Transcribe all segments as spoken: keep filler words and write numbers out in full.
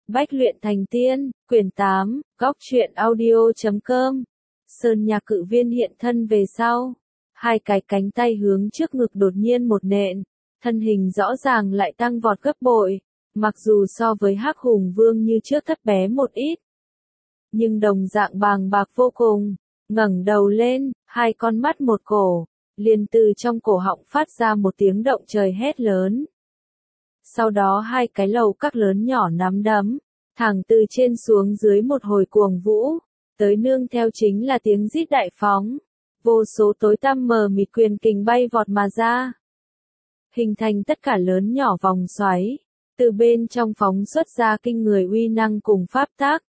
Bách luyện thành tiên, quyển tám, góc truyện audio chấm com. Sơn Nhạc Cự Viên hiện thân về sau. Hai cái cánh tay hướng trước ngực đột nhiên một nện. Thân hình rõ ràng lại tăng vọt gấp bội. Mặc dù so với Hắc Hùng Vương như trước thấp bé một ít. Nhưng đồng dạng bàng bạc vô cùng. Ngẩng đầu lên, hai con mắt một cổ. Liền từ trong cổ họng phát ra một tiếng động trời hét lớn. Sau đó hai cái lầu các lớn nhỏ nắm đấm, thẳng từ trên xuống dưới một hồi cuồng vũ, tới nương theo chính là tiếng rít đại phóng, vô số tối tăm mờ mịt quyền kình bay vọt mà ra, hình thành tất cả lớn nhỏ vòng xoáy, từ bên trong phóng xuất ra kinh người uy năng cùng pháp tác.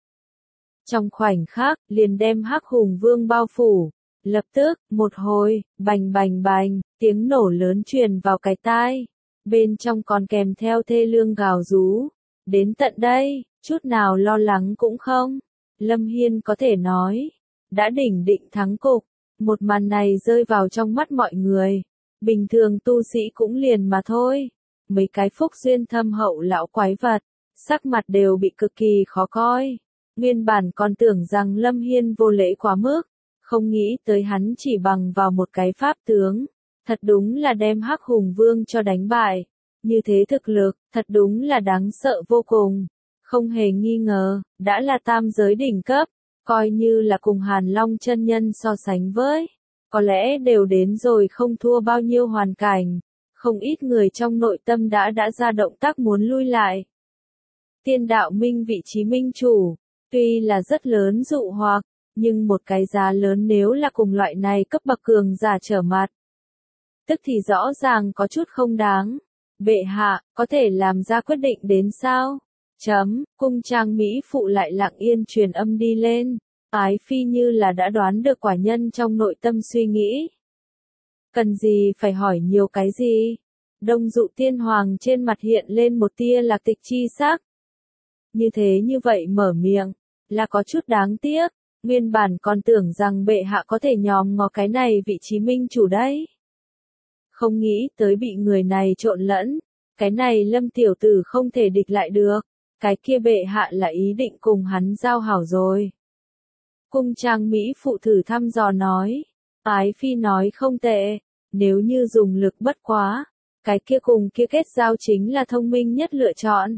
Trong khoảnh khắc, liền đem Hắc Hùng Vương bao phủ, lập tức, một hồi, bành bành bành, tiếng nổ lớn truyền vào cái tai. Bên trong còn kèm theo thê lương gào rú. Đến tận đây, chút nào lo lắng cũng không. Lâm Hiên có thể nói, đã đỉnh định thắng cục. Một màn này rơi vào trong mắt mọi người. Bình thường tu sĩ cũng liền mà thôi. Mấy cái phúc duyên thâm hậu lão quái vật, sắc mặt đều bị cực kỳ khó coi. Nguyên bản còn tưởng rằng Lâm Hiên vô lễ quá mức. Không nghĩ tới hắn chỉ bằng vào một cái pháp tướng. Thật đúng là đem Hắc Hùng Vương cho đánh bại. Như thế thực lực, thật đúng là đáng sợ vô cùng. Không hề nghi ngờ, đã là tam giới đỉnh cấp. Coi như là cùng Hàn Long chân nhân so sánh với. Có lẽ đều đến rồi không thua bao nhiêu hoàn cảnh. Không ít người trong nội tâm đã đã ra động tác muốn lui lại. Tiên đạo minh vị trí minh chủ. Tuy là rất lớn dụ hoặc. Nhưng một cái giá lớn nếu là cùng loại này cấp bậc cường giả trở mặt. Tức thì rõ ràng có chút không đáng. Bệ hạ, có thể làm ra quyết định đến sao? Chấm, cung trang Mỹ phụ lại lặng yên truyền âm đi lên. Ái phi như là đã đoán được quả nhân trong nội tâm suy nghĩ. Cần gì phải hỏi nhiều cái gì? Đông Dụ Tiên Hoàng trên mặt hiện lên một tia lạc tịch chi sắc. Như thế như vậy mở miệng, là có chút đáng tiếc. Nguyên bản còn tưởng rằng bệ hạ có thể nhòm ngó cái này vị trí minh chủ đấy. Không nghĩ tới bị người này trộn lẫn, cái này Lâm tiểu tử không thể địch lại được, cái kia bệ hạ là ý định cùng hắn giao hảo rồi. Cung trang Mỹ phụ thử thăm dò nói, Ái phi nói không tệ, nếu như dùng lực bất quá, cái kia cùng kia kết giao chính là thông minh nhất lựa chọn.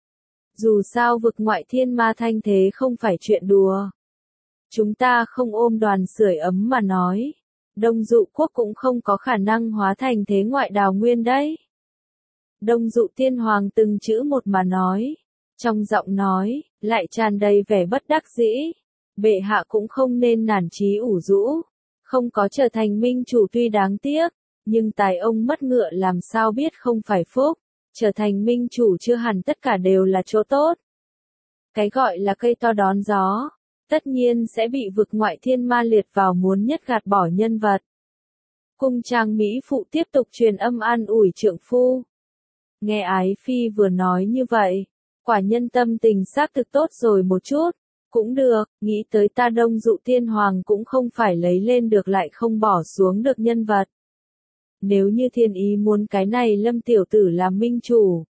Dù sao vực ngoại thiên ma thanh thế không phải chuyện đùa. Chúng ta không ôm đoàn sưởi ấm mà nói. Đông Dụ quốc cũng không có khả năng hóa thành thế ngoại đào nguyên đấy. Đông Dụ Tiên Hoàng từng chữ một mà nói. Trong giọng nói, lại tràn đầy vẻ bất đắc dĩ. Bệ hạ cũng không nên nản chí ủ rũ. Không có trở thành minh chủ tuy đáng tiếc. Nhưng tài ông mất ngựa làm sao biết không phải phúc. Trở thành minh chủ chưa hẳn tất cả đều là chỗ tốt. Cái gọi là cây to đón gió. Tất nhiên sẽ bị vực ngoại thiên ma liệt vào muốn nhất gạt bỏ nhân vật. Cung trang Mỹ phụ tiếp tục truyền âm an ủi trượng phu. Nghe Ái phi vừa nói như vậy, quả nhân tâm tình xác thực tốt rồi một chút. Cũng được, nghĩ tới ta Đông Dụ Tiên Hoàng cũng không phải lấy lên được lại không bỏ xuống được nhân vật. Nếu như thiên ý muốn cái này Lâm tiểu tử làm minh chủ,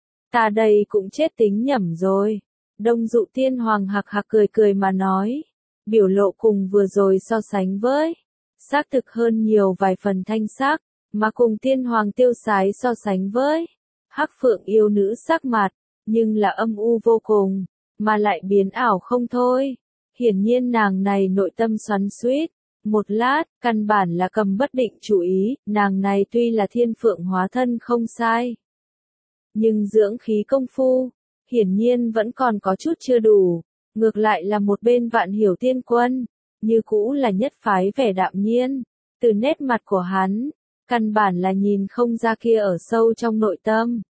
ta đây cũng chết tính nhẩm rồi. Đông Dụ Tiên Hoàng hạc hạc cười cười mà nói, biểu lộ cùng vừa rồi so sánh với, xác thực hơn nhiều vài phần thanh sắc, mà cùng Tiên Hoàng tiêu sái so sánh với, Hắc Phượng yêu nữ sắc mặt, nhưng là âm u vô cùng, mà lại biến ảo không thôi. Hiển nhiên nàng này nội tâm xoắn xuýt, một lát, căn bản là cầm bất định chủ ý, nàng này tuy là thiên phượng hóa thân không sai, nhưng dưỡng khí công phu, hiển nhiên vẫn còn có chút chưa đủ, ngược lại là một bên Vạn Hiểu Tiên Quân, như cũ là nhất phái vẻ đạm nhiên, từ nét mặt của hắn, căn bản là nhìn không ra kia ở sâu trong nội tâm.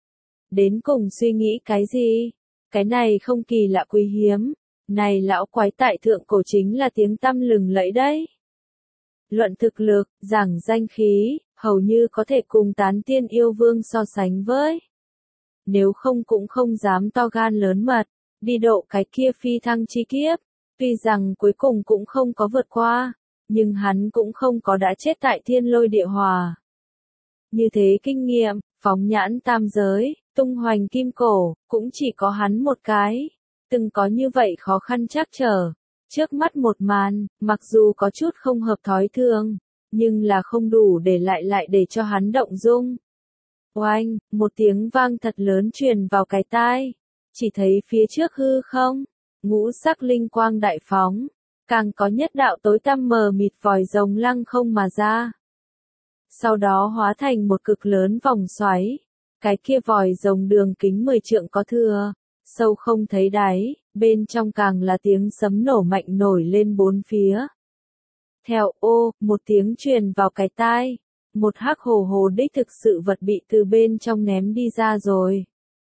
Đến cùng suy nghĩ cái gì? Cái này không kỳ lạ quý hiếm, này lão quái tại thượng cổ chính là tiếng tăm lừng lẫy đấy. Luận thực lực, giảng danh khí, hầu như có thể cùng Tán Tiên Yêu Vương so sánh với. Nếu không cũng không dám to gan lớn mật, đi độ cái kia phi thăng chi kiếp, tuy rằng cuối cùng cũng không có vượt qua, nhưng hắn cũng không có đã chết tại thiên lôi địa hòa. Như thế kinh nghiệm, phóng nhãn tam giới, tung hoành kim cổ, cũng chỉ có hắn một cái. Từng có như vậy khó khăn trắc trở. Trước mắt một màn, mặc dù có chút không hợp thói thường, nhưng là không đủ để lại lại để cho hắn động dung. Oanh, một tiếng vang thật lớn truyền vào cái tai. Chỉ thấy phía trước hư không, ngũ sắc linh quang đại phóng, càng có nhất đạo tối tăm mờ mịt vòi rồng lăng không mà ra. Sau đó hóa thành một cực lớn vòng xoáy, cái kia vòi rồng đường kính mười trượng có thừa, sâu không thấy đáy, bên trong càng là tiếng sấm nổ mạnh nổi lên bốn phía. Theo ô, một tiếng truyền vào cái tai, một hắc hồ hồ đích thực sự vật bị từ bên trong ném đi ra rồi.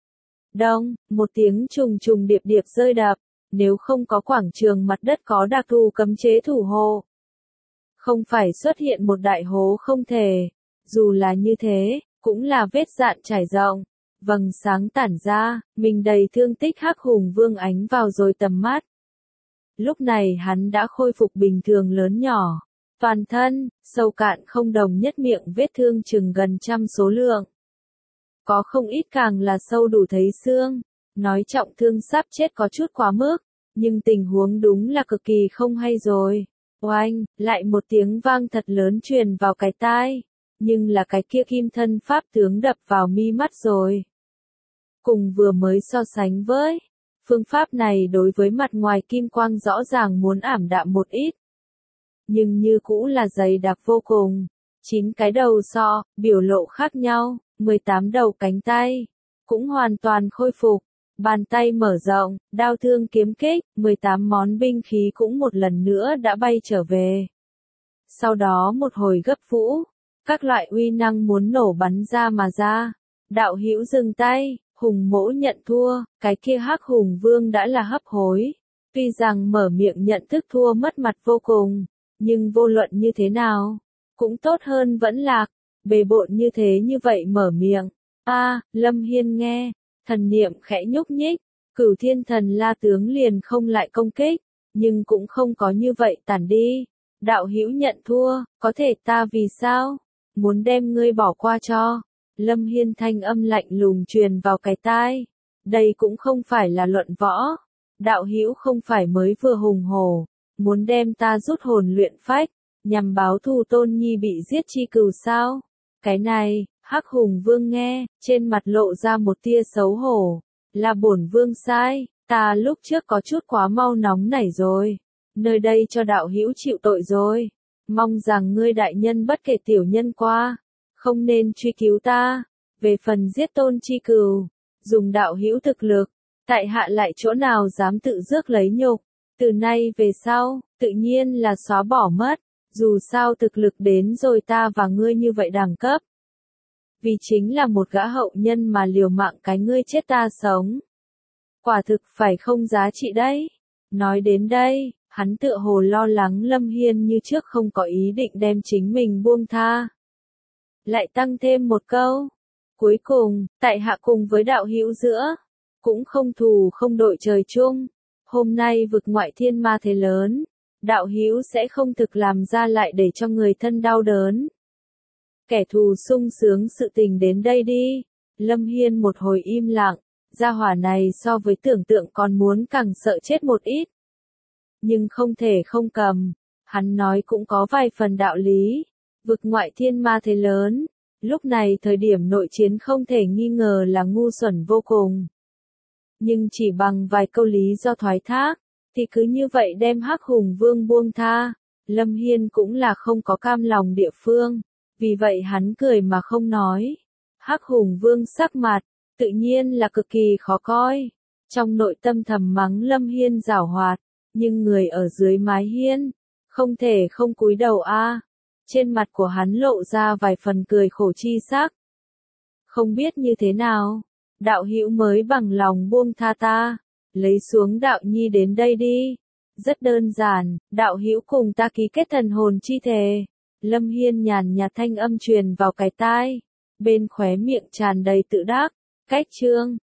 Đông, một tiếng trùng trùng điệp điệp rơi đập, nếu không có quảng trường mặt đất có đặc thù cấm chế thủ hộ. Không phải xuất hiện một đại hố không thể, dù là như thế, cũng là vết dạn trải rộng, vầng sáng tản ra, mình đầy thương tích hắc hùng vương ánh vào rồi tầm mắt. Lúc này hắn đã khôi phục bình thường lớn nhỏ, toàn thân, sâu cạn không đồng nhất miệng vết thương chừng gần trăm số lượng. Có không ít càng là sâu đủ thấy xương, nói trọng thương sắp chết có chút quá mức, nhưng tình huống đúng là cực kỳ không hay rồi. Oanh, lại một tiếng vang thật lớn truyền vào cái tai, nhưng là cái kia kim thân pháp tướng đập vào mi mắt rồi. Cùng vừa mới so sánh với, phương pháp này đối với mặt ngoài kim quang rõ ràng muốn ảm đạm một ít. Nhưng như cũ là dày đặc vô cùng, chín cái đầu sọ, biểu lộ khác nhau, mười tám đầu cánh tay, cũng hoàn toàn khôi phục. Bàn tay mở rộng, đao thương kiếm kích, mười tám món binh khí cũng một lần nữa đã bay trở về. Sau đó một hồi gấp vũ, các loại uy năng muốn nổ bắn ra mà ra. Đạo hữu dừng tay, hùng mỗ nhận thua, cái kia hắc hùng vương đã là hấp hối. Tuy rằng mở miệng nhận thức thua mất mặt vô cùng, nhưng vô luận như thế nào, cũng tốt hơn vẫn lạc, bề bộn như thế như vậy mở miệng. A, Lâm Hiên nghe. Thần niệm khẽ nhúc nhích, Cửu Thiên Thần La tướng liền không lại công kích, nhưng cũng không có như vậy tản đi. Đạo hữu nhận thua, có thể ta vì sao? Muốn đem ngươi bỏ qua cho. Lâm Hiên thanh âm lạnh lùng truyền vào cái tai. Đây cũng không phải là luận võ. Đạo hữu không phải mới vừa hùng hổ, muốn đem ta rút hồn luyện phách, nhằm báo thù Tôn Nhi bị giết chi cừu sao? Cái này, hắc hùng vương nghe, trên mặt lộ ra một tia xấu hổ. Là bổn vương sai, ta lúc trước có chút quá mau nóng nảy rồi. Nơi đây cho đạo hữu chịu tội rồi. Mong rằng ngươi đại nhân bất kể tiểu nhân qua, không nên truy cứu ta. Về phần giết Tôn chi cừu, dùng đạo hữu thực lực, tại hạ lại chỗ nào dám tự rước lấy nhục. Từ nay về sau, tự nhiên là xóa bỏ mất. Dù sao thực lực đến rồi ta và ngươi như vậy đẳng cấp. Vì chính là một gã hậu nhân mà liều mạng cái ngươi chết ta sống. Quả thực phải không giá trị đấy. Nói đến đây, hắn tựa hồ lo lắng Lâm Hiên như trước không có ý định đem chính mình buông tha. Lại tăng thêm một câu. Cuối cùng, tại hạ cùng với đạo hữu giữa, cũng không thù không đội trời chung. Hôm nay vực ngoại thiên ma thế lớn, đạo hữu sẽ không thực làm ra lại để cho người thân đau đớn. Kẻ thù sung sướng sự tình đến đây đi. Lâm Hiên một hồi im lặng, gia hỏa này so với tưởng tượng còn muốn càng sợ chết một ít. Nhưng không thể không cầm, hắn nói cũng có vài phần đạo lý. Vực ngoại thiên ma thế lớn, lúc này thời điểm nội chiến không thể nghi ngờ là ngu xuẩn vô cùng. Nhưng chỉ bằng vài câu lý do thoái thác, thì cứ như vậy đem hắc hùng vương buông tha. Lâm Hiên cũng là không có cam lòng địa phương. Vì vậy hắn cười mà không nói. Hắc hùng vương sắc mặt, tự nhiên là cực kỳ khó coi. Trong nội tâm thầm mắng Lâm Hiên giảo hoạt, nhưng người ở dưới mái hiên, không thể không cúi đầu a. Trên mặt của hắn lộ ra vài phần cười khổ chi sắc. Không biết như thế nào, đạo hữu mới bằng lòng buông tha ta, lấy xuống đạo nhi đến đây đi. Rất đơn giản, đạo hữu cùng ta ký kết thần hồn chi thề. Lâm Hiên nhàn nhạt thanh âm truyền vào cái tai, bên khóe miệng tràn đầy tự đắc. Cách chương